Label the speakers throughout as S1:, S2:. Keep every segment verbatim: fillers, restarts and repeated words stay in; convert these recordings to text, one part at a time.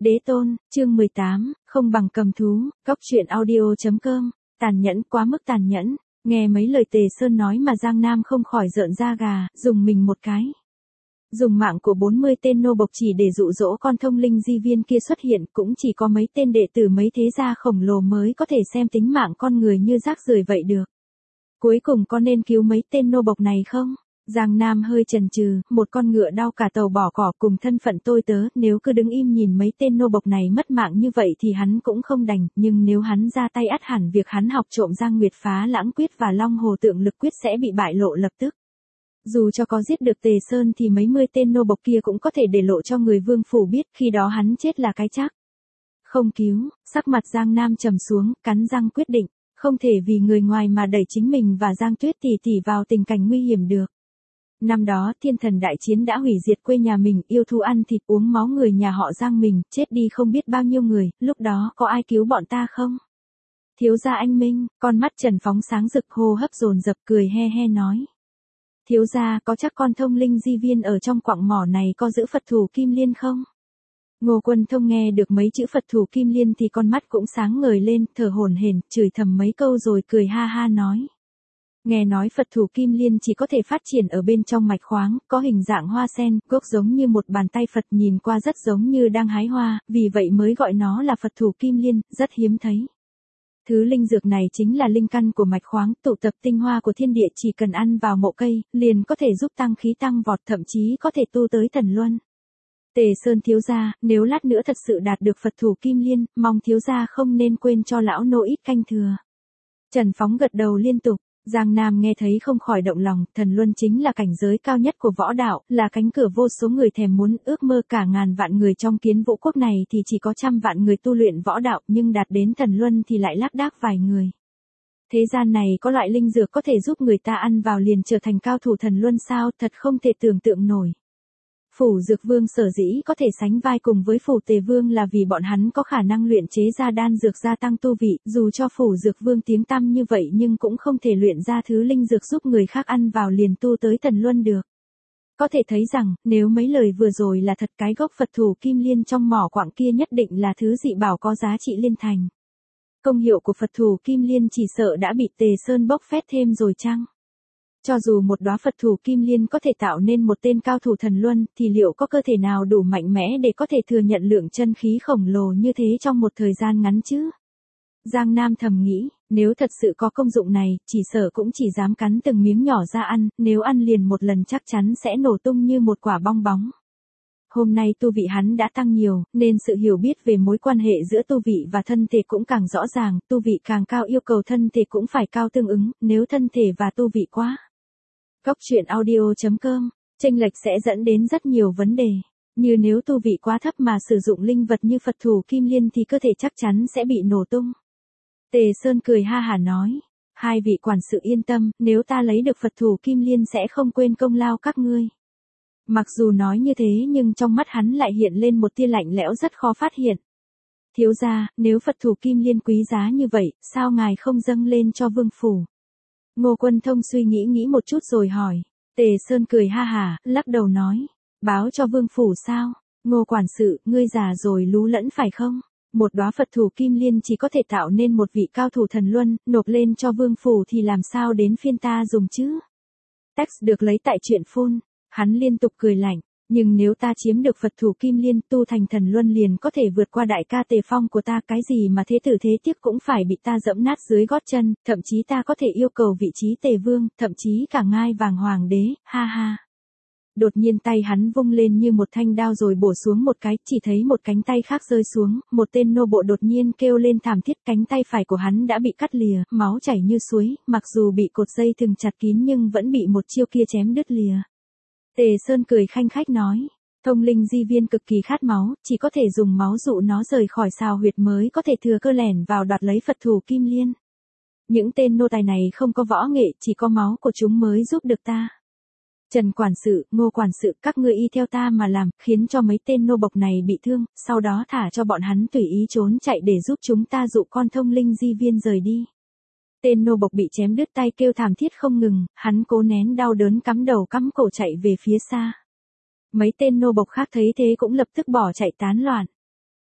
S1: Đế tôn, chương mười tám, không bằng cầm thú, góc truyện audio.com, tàn nhẫn quá mức tàn nhẫn, nghe mấy lời Tề Sơn nói mà Giang Nam không khỏi rợn da gà, dùng mình một cái. Dùng mạng của bốn mươi tên nô bộc chỉ để dụ dỗ con thông linh di viên kia xuất hiện, cũng chỉ có mấy tên đệ tử mấy thế gia khổng lồ mới có thể xem tính mạng con người như rác rưởi vậy được. Cuối cùng có nên cứu mấy tên nô bộc này không? Giang Nam hơi chần chừ, một con ngựa đau cả tàu bỏ cỏ cùng thân phận tôi tớ, nếu cứ đứng im nhìn mấy tên nô bộc này mất mạng như vậy thì hắn cũng không đành, nhưng nếu hắn ra tay ắt hẳn việc hắn học trộm Giang Nguyệt Phá Lãng Quyết và Long Hồ Tượng Lực Quyết sẽ bị bại lộ lập tức. Dù cho có giết được Tề Sơn thì mấy mươi tên nô bộc kia cũng có thể để lộ cho người vương phủ biết, khi đó hắn chết là cái chắc. Không cứu, sắc mặt Giang Nam trầm xuống, cắn răng quyết định, không thể vì người ngoài mà đẩy chính mình và Giang Tuyết tỷ tỷ vào tình cảnh nguy hiểm được. Năm đó thiên thần đại chiến đã hủy diệt quê nhà mình, yêu thú ăn thịt uống máu người nhà họ Giang mình, chết đi không biết bao nhiêu người, lúc đó có ai cứu bọn ta không? Thiếu gia anh Minh, con mắt Trần phóng sáng rực, hô hấp dồn dập, cười he he nói. Thiếu gia, có chắc con thông linh di viên ở trong quặng mỏ này có giữ Phật thủ Kim Liên không? Ngô Quân Thông nghe được mấy chữ Phật thủ Kim Liên thì con mắt cũng sáng ngời lên, thở hổn hển, chửi thầm mấy câu rồi cười ha ha nói. Nghe nói Phật thủ Kim Liên chỉ có thể phát triển ở bên trong mạch khoáng, có hình dạng hoa sen, gốc giống như một bàn tay Phật, nhìn qua rất giống như đang hái hoa, vì vậy mới gọi nó là Phật thủ Kim Liên, rất hiếm thấy. Thứ linh dược này chính là linh căn của mạch khoáng, tụ tập tinh hoa của thiên địa, chỉ cần ăn vào mộ cây, liền có thể giúp tăng khí tăng vọt, thậm chí có thể tu tới thần luân. Tề Sơn thiếu gia, nếu lát nữa thật sự đạt được Phật thủ Kim Liên, mong thiếu gia không nên quên cho lão nô ít canh thừa. Trần Phóng gật đầu liên tục. Giang Nam nghe thấy không khỏi động lòng, thần luân chính là cảnh giới cao nhất của võ đạo, là cánh cửa vô số người thèm muốn, ước mơ cả ngàn vạn người trong Kiến Vũ quốc này thì chỉ có trăm vạn người tu luyện võ đạo, nhưng đạt đến thần luân thì lại lác đác vài người. Thế gian này có loại linh dược có thể giúp người ta ăn vào liền trở thành cao thủ thần luân sao, thật không thể tưởng tượng nổi. Phủ Dược Vương sở dĩ có thể sánh vai cùng với Phủ Tề Vương là vì bọn hắn có khả năng luyện chế ra đan dược gia tăng tu vị, dù cho Phủ Dược Vương tiếng tăm như vậy nhưng cũng không thể luyện ra thứ linh dược giúp người khác ăn vào liền tu tới thần luân được. Có thể thấy rằng, nếu mấy lời vừa rồi là thật, cái gốc Phật thủ Kim Liên trong mỏ quặng kia nhất định là thứ dị bảo có giá trị liên thành. Công hiệu của Phật thủ Kim Liên chỉ sợ đã bị Tề Sơn bốc phét thêm rồi chăng? Cho dù một đóa Phật thủ Kim Liên có thể tạo nên một tên cao thủ thần luân, thì liệu có cơ thể nào đủ mạnh mẽ để có thể thừa nhận lượng chân khí khổng lồ như thế trong một thời gian ngắn chứ? Giang Nam thầm nghĩ, nếu thật sự có công dụng này, chỉ sợ cũng chỉ dám cắn từng miếng nhỏ ra ăn, nếu ăn liền một lần chắc chắn sẽ nổ tung như một quả bong bóng. Hôm nay tu vị hắn đã tăng nhiều, nên sự hiểu biết về mối quan hệ giữa tu vị và thân thể cũng càng rõ ràng, tu vị càng cao yêu cầu thân thể cũng phải cao tương ứng, nếu thân thể và tu vị quá Góc truyện audio.com, chênh lệch sẽ dẫn đến rất nhiều vấn đề, như nếu tu vị quá thấp mà sử dụng linh vật như Phật thủ Kim Liên thì cơ thể chắc chắn sẽ bị nổ tung. Tề Sơn cười ha hả nói, hai vị quản sự yên tâm, nếu ta lấy được Phật thủ Kim Liên sẽ không quên công lao các ngươi. Mặc dù nói như thế nhưng trong mắt hắn lại hiện lên một tia lạnh lẽo rất khó phát hiện. Thiếu gia, nếu Phật thủ Kim Liên quý giá như vậy, sao ngài không dâng lên cho vương phủ? Ngô Quân Thông suy nghĩ nghĩ một chút rồi hỏi. Tề Sơn cười ha hả, lắc đầu nói. Báo cho vương phủ sao? Ngô quản sự, ngươi già rồi lú lẫn phải không? Một đóa Phật thủ Kim Liên chỉ có thể tạo nên một vị cao thủ thần luân, nộp lên cho vương phủ thì làm sao đến phiên ta dùng chứ? Text được lấy tại truyện phun. Hắn liên tục cười lạnh. Nhưng nếu ta chiếm được Phật thủ Kim Liên, tu thành thần luân liền có thể vượt qua đại ca Tề Phong của ta, cái gì mà thế tử thế tiếc cũng phải bị ta dẫm nát dưới gót chân, thậm chí ta có thể yêu cầu vị trí Tề Vương, thậm chí cả ngai vàng hoàng đế, ha ha. Đột nhiên tay hắn vung lên như một thanh đao rồi bổ xuống một cái, chỉ thấy một cánh tay khác rơi xuống, một tên nô bộ đột nhiên kêu lên thảm thiết, cánh tay phải của hắn đã bị cắt lìa, máu chảy như suối, mặc dù bị cột dây thừng chặt kín nhưng vẫn bị một chiêu kia chém đứt lìa. Tề Sơn cười khanh khách nói, thông linh di viên cực kỳ khát máu, chỉ có thể dùng máu dụ nó rời khỏi xào huyệt mới có thể thừa cơ lẻn vào đoạt lấy Phật thủ Kim Liên. Những tên nô tài này không có võ nghệ, chỉ có máu của chúng mới giúp được ta. Trần quản sự, Ngô quản sự, các ngươi y theo ta mà làm, khiến cho mấy tên nô bộc này bị thương, sau đó thả cho bọn hắn tùy ý trốn chạy để giúp chúng ta dụ con thông linh di viên rời đi. Tên nô bộc bị chém đứt tay kêu thảm thiết không ngừng, hắn cố nén đau đớn cắm đầu cắm cổ chạy về phía xa. Mấy tên nô bộc khác thấy thế cũng lập tức bỏ chạy tán loạn.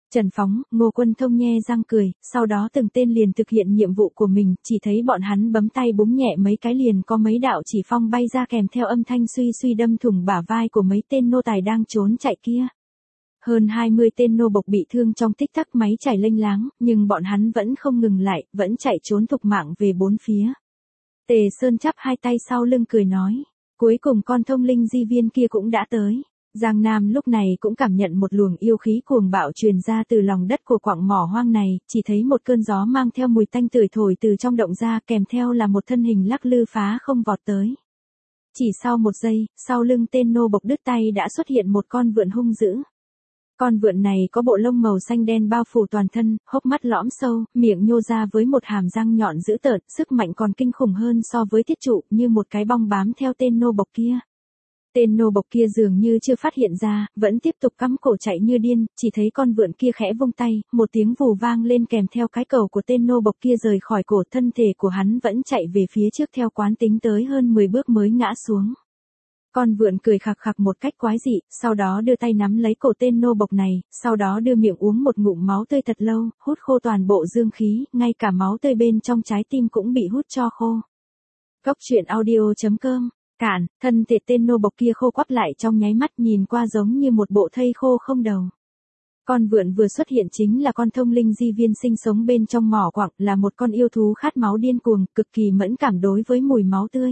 S1: Trần Phóng, Ngô Quân Thông nhe răng cười, sau đó từng tên liền thực hiện nhiệm vụ của mình, chỉ thấy bọn hắn bấm tay búng nhẹ mấy cái liền có mấy đạo chỉ phong bay ra kèm theo âm thanh suy suy đâm thủng bả vai của mấy tên nô tài đang trốn chạy kia. Hơn hai mươi tên nô bộc bị thương trong tích tắc máy chảy lênh láng, nhưng bọn hắn vẫn không ngừng lại, vẫn chạy trốn thục mạng về bốn phía. Tề Sơn chắp hai tay sau lưng cười nói, cuối cùng con thông linh di viên kia cũng đã tới. Giang Nam lúc này cũng cảm nhận một luồng yêu khí cuồng bạo truyền ra từ lòng đất của quặng mỏ hoang này, chỉ thấy một cơn gió mang theo mùi tanh tưởi thổi từ trong động ra, kèm theo là một thân hình lắc lư phá không vọt tới. Chỉ sau một giây, sau lưng tên nô bộc đứt tay đã xuất hiện một con vượn hung dữ. Con vượn này có bộ lông màu xanh đen bao phủ toàn thân, hốc mắt lõm sâu, miệng nhô ra với một hàm răng nhọn dữ tợn, sức mạnh còn kinh khủng hơn so với thiết trụ, như một cái bong bám theo tên nô bộc kia. Tên nô bộc kia dường như chưa phát hiện ra, vẫn tiếp tục cắm cổ chạy như điên, chỉ thấy con vượn kia khẽ vung tay, một tiếng vù vang lên kèm theo cái cầu của tên nô bộc kia rời khỏi cổ, thân thể của hắn vẫn chạy về phía trước theo quán tính tới hơn mười bước mới ngã xuống. Con vượn cười khặc khặc một cách quái dị, sau đó đưa tay nắm lấy cổ tên nô bộc này, sau đó đưa miệng uống một ngụm máu tươi thật lâu, hút khô toàn bộ dương khí, ngay cả máu tươi bên trong trái tim cũng bị hút cho khô. Cốc truyện audio chấm com. Cản, thân thể tên nô bộc kia khô quắp lại trong nháy mắt, nhìn qua giống như một bộ thây khô không đầu. Con vượn vừa xuất hiện chính là con thông linh di viên sinh sống bên trong mỏ quặng, là một con yêu thú khát máu điên cuồng, cực kỳ mẫn cảm đối với mùi máu tươi.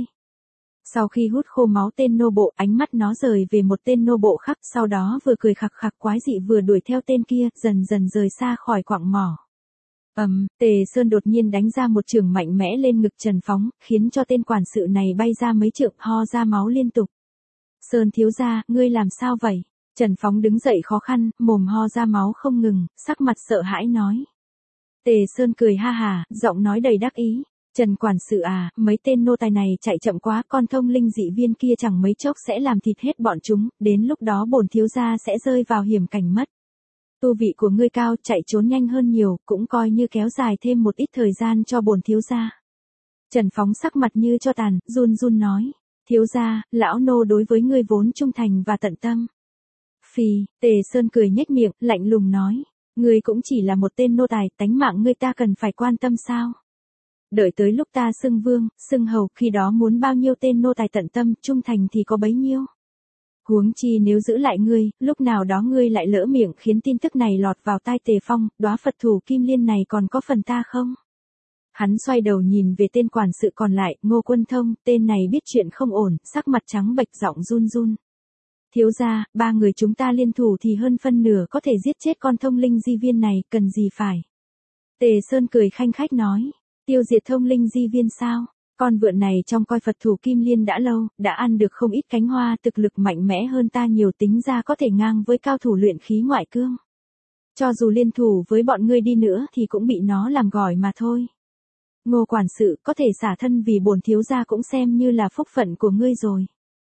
S1: Sau khi hút khô máu tên nô bộ, ánh mắt nó rời về một tên nô bộ khác, sau đó vừa cười khặc khặc quái dị vừa đuổi theo tên kia, dần dần rời xa khỏi quặng mỏ. Ầm, um, Tề Sơn đột nhiên đánh ra một chưởng mạnh mẽ lên ngực Trần Phóng, khiến cho tên quản sự này bay ra mấy trượng, ho ra máu liên tục. Sơn thiếu gia, ngươi làm sao vậy? Trần Phóng đứng dậy khó khăn, mồm ho ra máu không ngừng, sắc mặt sợ hãi nói. Tề Sơn cười ha hà, giọng nói đầy đắc ý. Trần quản sự à, mấy tên nô tài này chạy chậm quá, con thông linh dị viên kia chẳng mấy chốc sẽ làm thịt hết bọn chúng, đến lúc đó bổn thiếu gia sẽ rơi vào hiểm cảnh mất. Tu vị của ngươi cao, chạy trốn nhanh hơn nhiều, cũng coi như kéo dài thêm một ít thời gian cho bổn thiếu gia. Trần Phóng sắc mặt như cho tàn, run run nói, thiếu gia, lão nô đối với ngươi vốn trung thành và tận tâm. Phì, Tề Sơn cười nhếch miệng, lạnh lùng nói, ngươi cũng chỉ là một tên nô tài, tánh mạng ngươi ta cần phải quan tâm sao? Đợi tới lúc ta xưng vương, xưng hầu, khi đó muốn bao nhiêu tên nô tài tận tâm, trung thành thì có bấy nhiêu. Huống chi nếu giữ lại ngươi, lúc nào đó ngươi lại lỡ miệng khiến tin tức này lọt vào tai Tề Phong, đóa Phật thủ kim liên này còn có phần ta không? Hắn xoay đầu nhìn về tên quản sự còn lại, Ngô Quân Thông, tên này biết chuyện không ổn, sắc mặt trắng bệch, giọng run run. Thiếu gia, ba người chúng ta liên thủ thì hơn phân nửa có thể giết chết con thông linh di viên này, cần gì phải? Tề Sơn cười khanh khách nói, tiêu diệt thông linh di viên sao? Con vượn này trong coi Phật thủ kim liên đã lâu, đã ăn được không ít cánh hoa, thực lực mạnh mẽ hơn ta nhiều, tính ra có thể ngang với cao thủ luyện khí ngoại cương. Cho dù liên thủ với bọn ngươi đi nữa thì cũng bị nó làm gỏi mà thôi. Ngô quản sự, có thể xả thân vì bổn thiếu gia cũng xem như là phúc phận của ngươi rồi.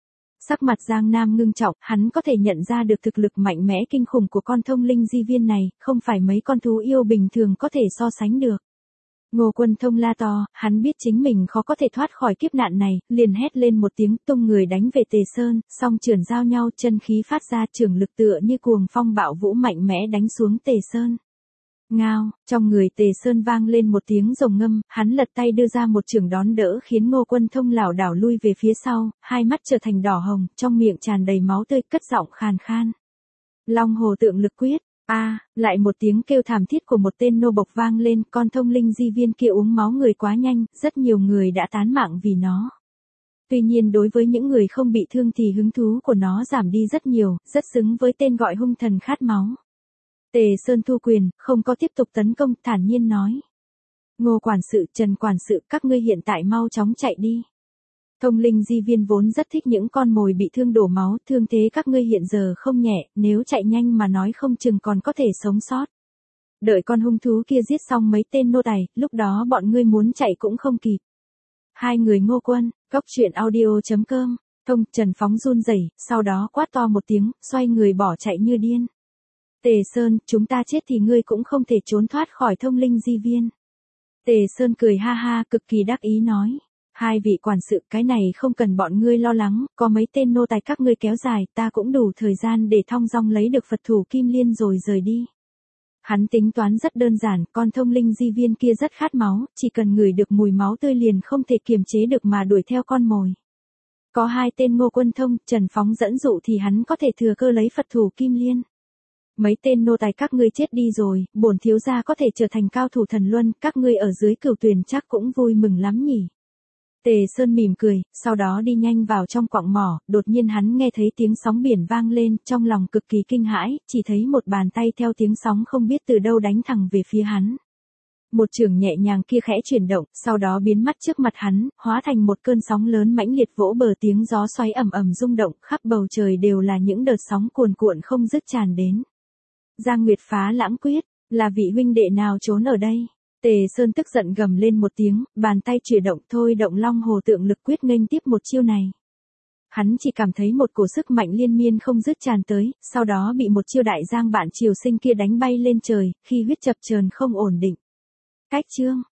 S1: Sắc mặt Giang Nam ngưng trọng, hắn có thể nhận ra được thực lực mạnh mẽ kinh khủng của con thông linh di viên này, không phải mấy con thú yêu bình thường có thể so sánh được. Ngô Quân Thông la to, hắn biết chính mình khó có thể thoát khỏi kiếp nạn này, liền hét lên một tiếng, tung người đánh về Tề Sơn, song chưởng giao nhau, chân khí phát ra, chưởng lực tựa như cuồng phong bạo vũ mạnh mẽ đánh xuống Tề Sơn. Ngao, trong người Tề Sơn vang lên một tiếng rồng ngâm, hắn lật tay đưa ra một chưởng đón đỡ khiến Ngô Quân Thông lảo đảo lui về phía sau, hai mắt trở thành đỏ hồng, trong miệng tràn đầy máu tươi, cất giọng khàn khan. Long hồ tượng lực quyết. A, à, lại một tiếng kêu thảm thiết của một tên nô bộc vang lên, con thông linh di viên kia uống máu người quá nhanh, rất nhiều người đã tán mạng vì nó. Tuy nhiên đối với những người không bị thương thì hứng thú của nó giảm đi rất nhiều, rất xứng với tên gọi hung thần khát máu. Tề Sơn thu quyền, không có tiếp tục tấn công, thản nhiên nói. Ngô quản sự, Trần quản sự, các ngươi hiện tại mau chóng chạy đi. Thông linh di viên vốn rất thích những con mồi bị thương đổ máu, thương thế các ngươi hiện giờ không nhẹ, nếu chạy nhanh mà nói không chừng còn có thể sống sót. Đợi con hung thú kia giết xong mấy tên nô tài, lúc đó bọn ngươi muốn chạy cũng không kịp. Hai người Ngô Quân, cốc truyện audio chấm com, Thông, Trần Phóng run rẩy, sau đó quát to một tiếng, xoay người bỏ chạy như điên. Tề Sơn, chúng ta chết thì ngươi cũng không thể trốn thoát khỏi thông linh di viên. Tề Sơn cười ha ha, cực kỳ đắc ý nói. Hai vị quản sự, cái này không cần bọn ngươi lo lắng, có mấy tên nô tài các ngươi kéo dài, ta cũng đủ thời gian để thong dong lấy được Phật thủ kim liên rồi rời đi. Hắn tính toán rất đơn giản, con thông linh di viên kia rất khát máu, chỉ cần ngửi được mùi máu tươi liền không thể kiềm chế được mà đuổi theo con mồi. Có hai tên Ngô Quân Thông, Trần Phóng dẫn dụ thì hắn có thể thừa cơ lấy Phật thủ Kim Liên. Mấy tên nô tài các ngươi chết đi rồi, bổn thiếu gia có thể trở thành cao thủ thần luân, các ngươi ở dưới Cửu Tuyền chắc cũng vui mừng lắm nhỉ. Tề Sơn mỉm cười, sau đó đi nhanh vào trong quặng mỏ, đột nhiên hắn nghe thấy tiếng sóng biển vang lên, trong lòng cực kỳ kinh hãi, chỉ thấy một bàn tay theo tiếng sóng không biết từ đâu đánh thẳng về phía hắn. Một chưởng nhẹ nhàng kia khẽ chuyển động, sau đó biến mất trước mặt hắn, hóa thành một cơn sóng lớn mãnh liệt vỗ bờ, tiếng gió xoáy ầm ầm rung động, khắp bầu trời đều là những đợt sóng cuồn cuộn không dứt tràn đến. Giang Nguyệt phá lãng quyết, là vị huynh đệ nào trốn ở đây? Tề Sơn tức giận gầm lên một tiếng, bàn tay chuyển động thôi động long hồ tượng lực quyết nghênh tiếp một chiêu này. Hắn chỉ cảm thấy một cổ sức mạnh liên miên không dứt tràn tới, sau đó bị một chiêu đại giang bạn triều sinh kia đánh bay lên trời, khi huyết chập chờn không ổn định. Cách chương